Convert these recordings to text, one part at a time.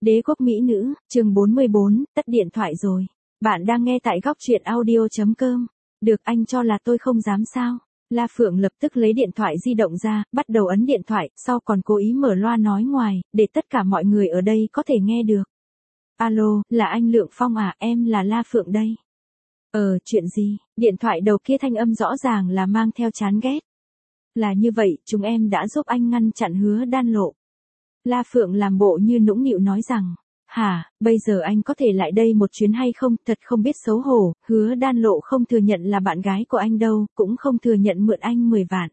Đế quốc mỹ nữ, chương 44, tắt điện thoại rồi. Bạn đang nghe tại góc truyện audio.com. Được, anh cho là tôi không dám sao? La Phượng lập tức lấy điện thoại di động ra, bắt đầu ấn điện thoại, sau còn cố ý mở loa nói ngoài, để tất cả mọi người ở đây có thể nghe được. Alo, là anh Lượng Phong à, em là La Phượng đây. Chuyện gì? Điện thoại đầu kia thanh âm rõ ràng là mang theo chán ghét. Là như vậy, chúng em đã giúp anh ngăn chặn Hứa Đan Lộ. La Phượng làm bộ như nũng nịu nói rằng, hả, bây giờ anh có thể lại đây một chuyến hay không, thật không biết xấu hổ, Hứa Đan Lộ không thừa nhận là bạn gái của anh đâu, cũng không thừa nhận mượn anh 10 vạn.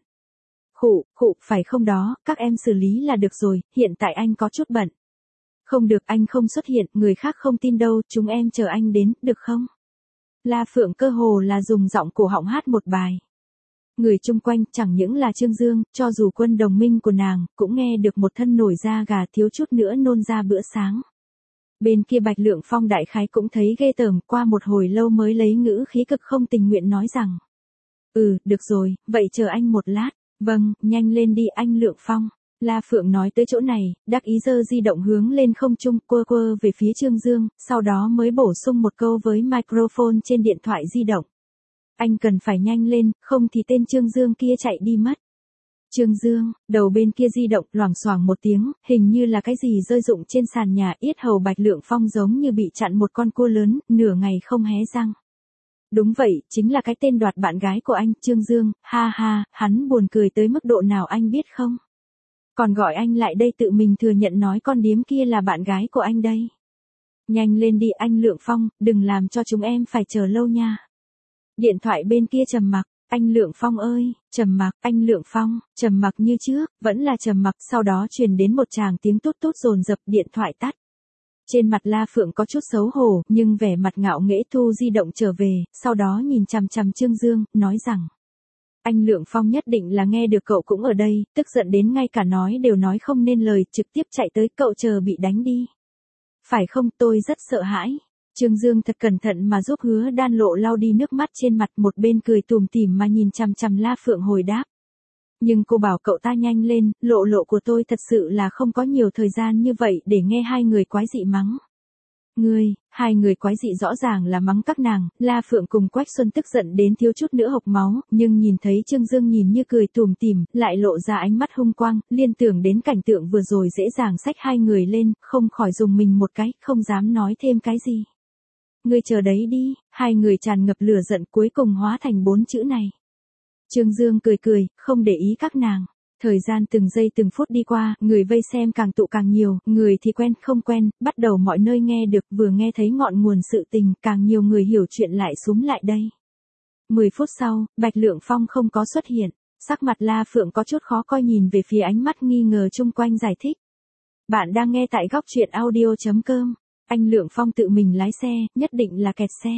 Khụ, phải không đó, các em xử lý là được rồi, hiện tại anh có chút bận. Không được, anh không xuất hiện, người khác không tin đâu, chúng em chờ anh đến, được không? La Phượng cơ hồ là dùng giọng cổ họng hát một bài. Người chung quanh chẳng những là Trương Dương, cho dù quân đồng minh của nàng, cũng nghe được một thân nổi da gà thiếu chút nữa nôn ra bữa sáng. Bên kia Bạch Lượng Phong đại khái cũng thấy ghê tởm, qua một hồi lâu mới lấy ngữ khí cực không tình nguyện nói rằng. Được rồi, vậy chờ anh một lát. Vâng, nhanh lên đi anh Lượng Phong. La Phượng nói tới chỗ này, đắc ý giơ di động hướng lên không trung, quơ về phía Trương Dương, sau đó mới bổ sung một câu với microphone trên điện thoại di động. Anh cần phải nhanh lên, không thì tên Trương Dương kia chạy đi mất. Trương Dương, đầu bên kia di động loảng xoảng một tiếng, hình như là cái gì rơi rụng trên sàn nhà, yết hầu Bạch Lượng Phong giống như bị chặn một con cua lớn, nửa ngày không hé răng. Đúng vậy, chính là cái tên đoạt bạn gái của anh, Trương Dương, ha ha, hắn buồn cười tới mức độ nào anh biết không? Còn gọi anh lại đây tự mình thừa nhận nói con điếm kia là bạn gái của anh đây. Nhanh lên đi anh Lượng Phong, đừng làm cho chúng em phải chờ lâu nha. Điện thoại bên kia trầm mặc, anh Lượng Phong ơi, trầm mặc, anh Lượng Phong, trầm mặc như trước, vẫn là trầm mặc, sau đó truyền đến một tràng tiếng tút tút dồn dập, điện thoại tắt. Trên mặt La Phượng có chút xấu hổ, nhưng vẻ mặt ngạo nghễ thu di động trở về, sau đó nhìn chằm chằm Trương Dương, nói rằng. Anh Lượng Phong nhất định là nghe được cậu cũng ở đây, tức giận đến ngay cả nói đều nói không nên lời, trực tiếp chạy tới, cậu chờ bị đánh đi. Phải không, tôi rất sợ hãi. Trương Dương thật cẩn thận mà giúp Hứa Đan Lộ lau đi nước mắt trên mặt, một bên cười tủm tỉm mà nhìn chằm chằm La Phượng hồi đáp. Nhưng cô bảo cậu ta nhanh lên, lộ của tôi thật sự là không có nhiều thời gian như vậy để nghe hai người quái dị mắng. Hai người quái dị rõ ràng là mắng các nàng, La Phượng cùng Quách Xuân tức giận đến thiếu chút nữa hộc máu, nhưng nhìn thấy Trương Dương nhìn như cười tủm tỉm, lại lộ ra ánh mắt hung quang, liên tưởng đến cảnh tượng vừa rồi dễ dàng xách hai người lên, không khỏi dùng mình một cái, không dám nói thêm cái gì. Ngươi chờ đấy đi, hai người tràn ngập lửa giận cuối cùng hóa thành 4 chữ này. Trương Dương cười, không để ý các nàng. Thời gian từng giây từng phút đi qua, người vây xem càng tụ càng nhiều, người thì quen không quen, bắt đầu mọi nơi nghe được, vừa nghe thấy ngọn nguồn sự tình, càng nhiều người hiểu chuyện lại xúm lại đây. 10 phút sau, Bạch Lượng Phong không có xuất hiện, sắc mặt La Phượng có chút khó coi nhìn về phía ánh mắt nghi ngờ chung quanh giải thích. Bạn đang nghe tại góc truyện audio.com. Anh Lượng Phong tự mình lái xe, nhất định là kẹt xe.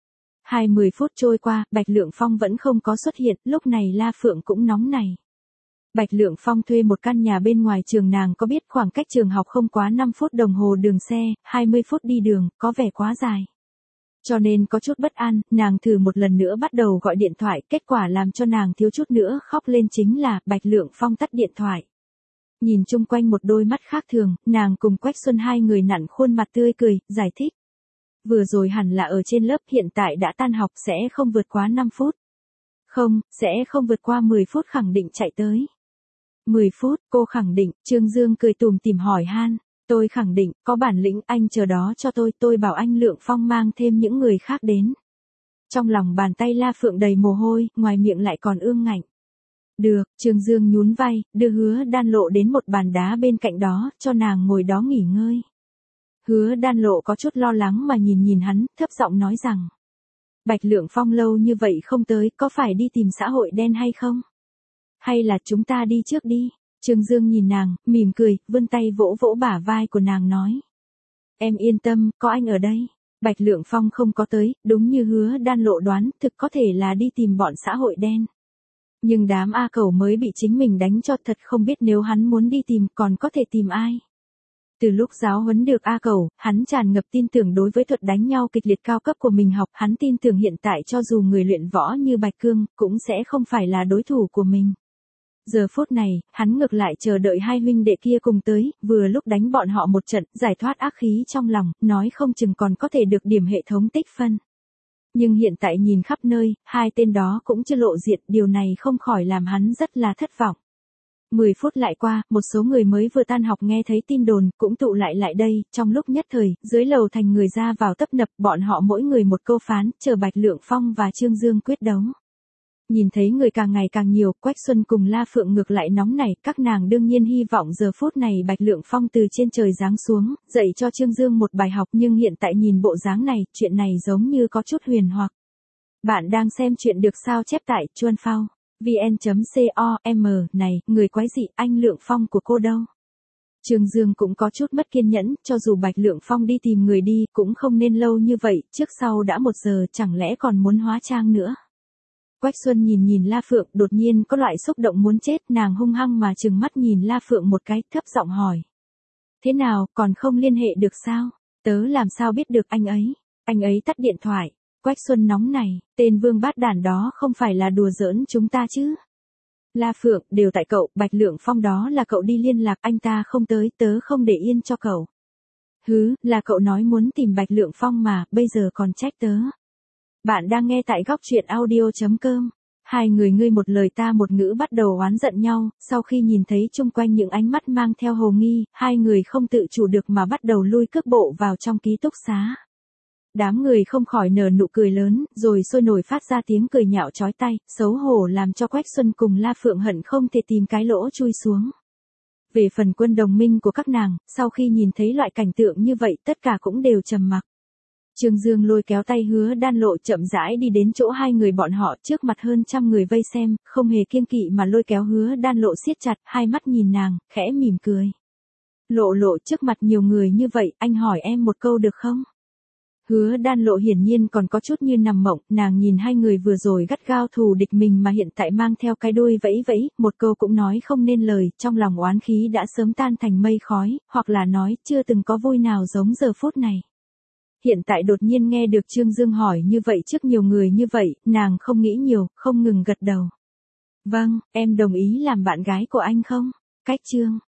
20 phút trôi qua, Bạch Lượng Phong vẫn không có xuất hiện, lúc này La Phượng cũng nóng này. Bạch Lượng Phong thuê một căn nhà bên ngoài trường, nàng có biết khoảng cách trường học không quá 5 phút đồng hồ đường xe, 20 phút đi đường, có vẻ quá dài. Cho nên có chút bất an, nàng thử một lần nữa bắt đầu gọi điện thoại, kết quả làm cho nàng thiếu chút nữa khóc lên chính là, Bạch Lượng Phong tắt điện thoại. Nhìn chung quanh một đôi mắt khác thường, nàng cùng Quách Xuân hai người nặn khuôn mặt tươi cười, giải thích. Vừa rồi hẳn là ở trên lớp, hiện tại đã tan học, sẽ không vượt quá 5 phút. Không, sẽ không vượt qua 10 phút khẳng định chạy tới. 10 phút, cô khẳng định, Trương Dương cười tủm tỉm hỏi han. Tôi khẳng định, có bản lĩnh, anh chờ đó cho tôi bảo anh Lượng Phong mang thêm những người khác đến. Trong lòng bàn tay La Phượng đầy mồ hôi, ngoài miệng lại còn ương ngạnh. Được, Trương Dương nhún vai, đưa Hứa Đan Lộ đến một bàn đá bên cạnh đó, cho nàng ngồi đó nghỉ ngơi. Hứa Đan Lộ có chút lo lắng mà nhìn hắn, thấp giọng nói rằng. Bạch Lượng Phong lâu như vậy không tới, có phải đi tìm xã hội đen hay không? Hay là chúng ta đi trước đi? Trương Dương nhìn nàng, mỉm cười, vươn tay vỗ vỗ bả vai của nàng nói. Em yên tâm, có anh ở đây. Bạch Lượng Phong không có tới, đúng như Hứa Đan Lộ đoán, thực có thể là đi tìm bọn xã hội đen. Nhưng đám A Cẩu mới bị chính mình đánh cho, thật không biết nếu hắn muốn đi tìm còn có thể tìm ai. Từ lúc giáo huấn được A Cẩu, hắn tràn ngập tin tưởng đối với thuật đánh nhau kịch liệt cao cấp của mình học, hắn tin tưởng hiện tại cho dù người luyện võ như Bạch Cương, cũng sẽ không phải là đối thủ của mình. Giờ phút này, hắn ngược lại chờ đợi hai huynh đệ kia cùng tới, vừa lúc đánh bọn họ một trận, giải thoát ác khí trong lòng, nói không chừng còn có thể được điểm hệ thống tích phân. Nhưng hiện tại nhìn khắp nơi, hai tên đó cũng chưa lộ diện, điều này không khỏi làm hắn rất là thất vọng. 10 phút lại qua, một số người mới vừa tan học nghe thấy tin đồn, cũng tụ lại đây, trong lúc nhất thời, dưới lầu thành người ra vào tấp nập, bọn họ mỗi người một câu phán, chờ Bạch Lượng Phong và Trương Dương quyết đấu. Nhìn thấy người càng ngày càng nhiều, Quách Xuân cùng La Phượng ngược lại nóng nảy, các nàng đương nhiên hy vọng giờ phút này Bạch Lượng Phong từ trên trời giáng xuống, dạy cho Trương Dương một bài học, nhưng hiện tại nhìn bộ dáng này, chuyện này giống như có chút huyền hoặc. Bạn đang xem chuyện được sao chép tại Chuan Phao. vn.com này, người quái dị, anh Lượng Phong của cô đâu? Trương Dương cũng có chút mất kiên nhẫn, cho dù Bạch Lượng Phong đi tìm người đi, cũng không nên lâu như vậy, trước sau đã 1 giờ, chẳng lẽ còn muốn hóa trang nữa? Quách Xuân nhìn La Phượng, đột nhiên có loại xúc động muốn chết, nàng hung hăng mà trừng mắt nhìn La Phượng một cái, thấp giọng hỏi. Thế nào, còn không liên hệ được sao? Tớ làm sao biết được anh ấy tắt điện thoại. Quách Xuân nóng này, tên vương bát đản đó không phải là đùa giỡn chúng ta chứ. La Phượng, đều tại cậu, Bạch Lượng Phong đó là cậu đi liên lạc, anh ta không tới, tớ không để yên cho cậu. Hứ, là cậu nói muốn tìm Bạch Lượng Phong mà, bây giờ còn trách tớ. Bạn đang nghe tại góc truyện audio.com. Hai người ngươi một lời ta một ngữ bắt đầu oán giận nhau, sau khi nhìn thấy chung quanh những ánh mắt mang theo hồ nghi, hai người không tự chủ được mà bắt đầu lui cước bộ vào trong ký túc xá. Đám người không khỏi nở nụ cười lớn, rồi sôi nổi phát ra tiếng cười nhạo chói tai, xấu hổ làm cho Quách Xuân cùng La Phượng hận không thể tìm cái lỗ chui xuống. Về phần quân đồng minh của các nàng, sau khi nhìn thấy loại cảnh tượng như vậy tất cả cũng đều trầm mặc. Trương Dương lôi kéo tay Hứa Đan Lộ chậm rãi đi đến chỗ hai người bọn họ, trước mặt hơn 100 người vây xem, không hề kiêng kỵ mà lôi kéo Hứa Đan Lộ siết chặt, hai mắt nhìn nàng, khẽ mỉm cười. Lộ trước mặt nhiều người như vậy, anh hỏi em một câu được không? Hứa Đan Lộ hiển nhiên còn có chút như nằm mộng, nàng nhìn hai người vừa rồi gắt gao thù địch mình mà hiện tại mang theo cái đuôi vẫy, một câu cũng nói không nên lời, trong lòng oán khí đã sớm tan thành mây khói, hoặc là nói chưa từng có vui nào giống giờ phút này. Hiện tại đột nhiên nghe được Trương Dương hỏi như vậy trước nhiều người như vậy, nàng không nghĩ nhiều, không ngừng gật đầu. Vâng, em đồng ý làm bạn gái của anh không? Cách Trương.